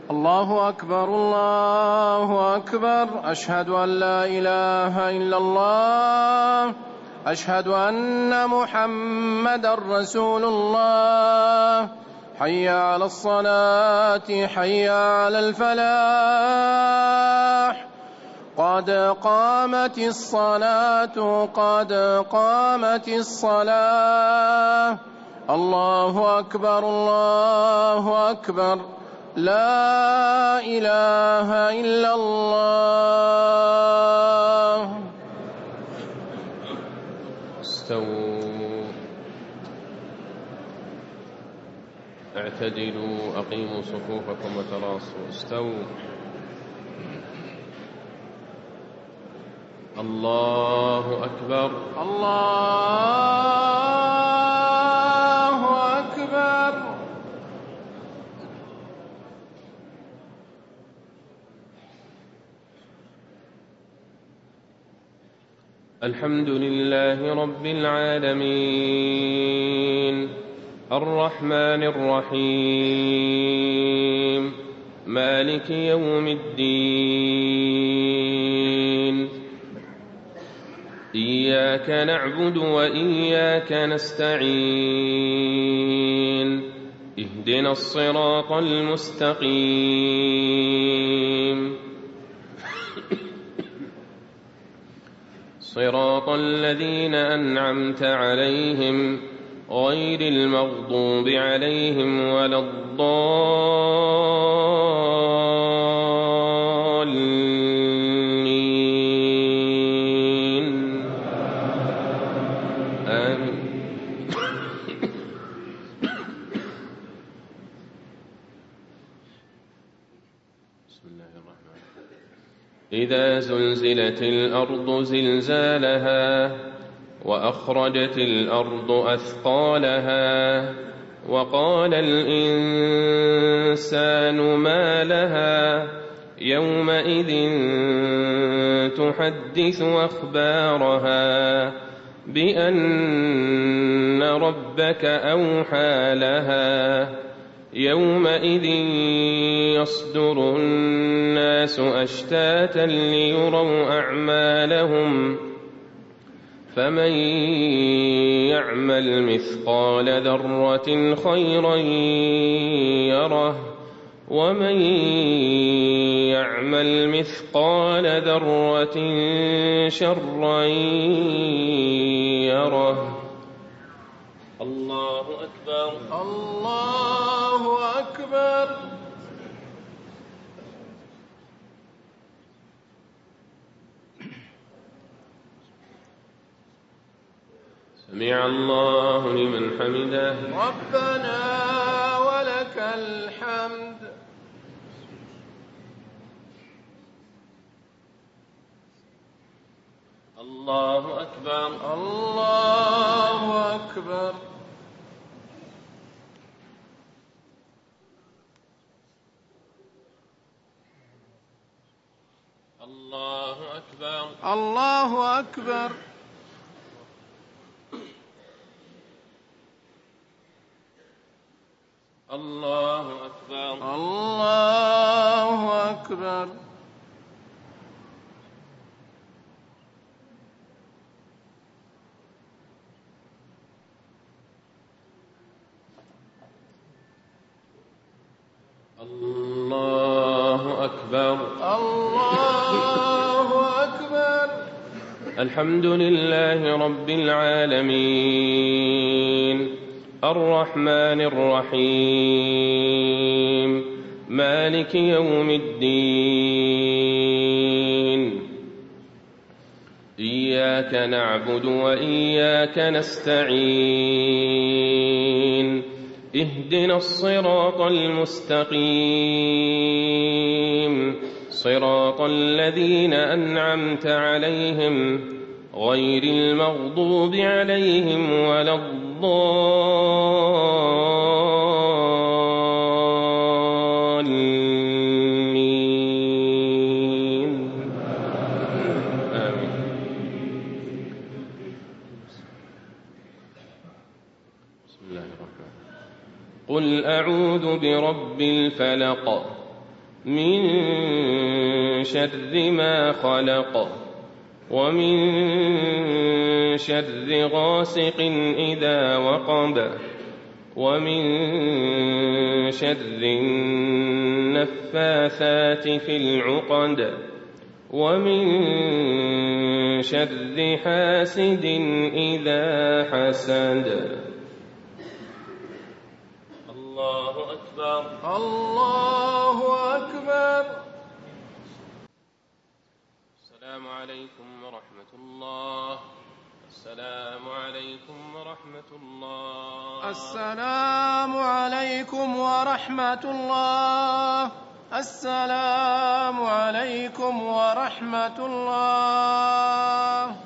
الله أكبر الله أكبر. أشهد أن لا إله إلا الله. أشهد أن محمدا رسول الله. حي على الصلاة حي على الفلاح. قد قامت الصلاة قد قامت الصلاة. الله أكبر الله أكبر. لا إله إلا الله. استووا، اعتدلوا، أقيموا صفوفكم وتراصوا. استووا. الله أكبر الله أكبر. الحمد لله رب العالمين، الرحمن الرحيم، مالك يوم الدين. إياك نعبد وإياك نستعين. اهدنا الصراط المستقيم، صراط الذين أنعمت عليهم غير المغضوب عليهم ولا الضالين. آمين. بسم الله الرحمن الرحيم. إذا زلزلت الأرض زلزالها وأخرجت الأرض أثقالها وقال الإنسان ما لها يومئذ تحدث أخبارها بأن ربك أوحى لها. يومئذ يصدر الناس أشتاتا ليروا أعمالهم، فمن يعمل مثقال ذرة خيرا يره، ومن يعمل مثقال ذرة شرا يره. الله أكبر الله أكبر. سمع الله لمن حمده. ربنا ولك الحمد. الله أكبر الله أكبر. الله أكبر الله أكبر. الله أكبر الله أكبر. الله أكبر الله أكبر. الحمد لله رب العالمين، الرحمن الرحيم، مالك يوم الدين. إياك نعبد وإياك نستعين. اهدنا الصراط المستقيم، صراط الذين أنعمت عليهم غير المغضوب عليهم ولا الضالين. آمين. بسم الله الرحمن الرحيم. قل أعوذ برب الفلق من شر ما خلق ومن شر غاسق إذا وقب ومن شر النفاثات في العقد ومن شر حاسد إذا حسد. الله أكبر. الله أكبر. السلام عليكم ورحمة الله. السلام عليكم ورحمة الله. السلام عليكم ورحمة الله. السلام عليكم ورحمة الله.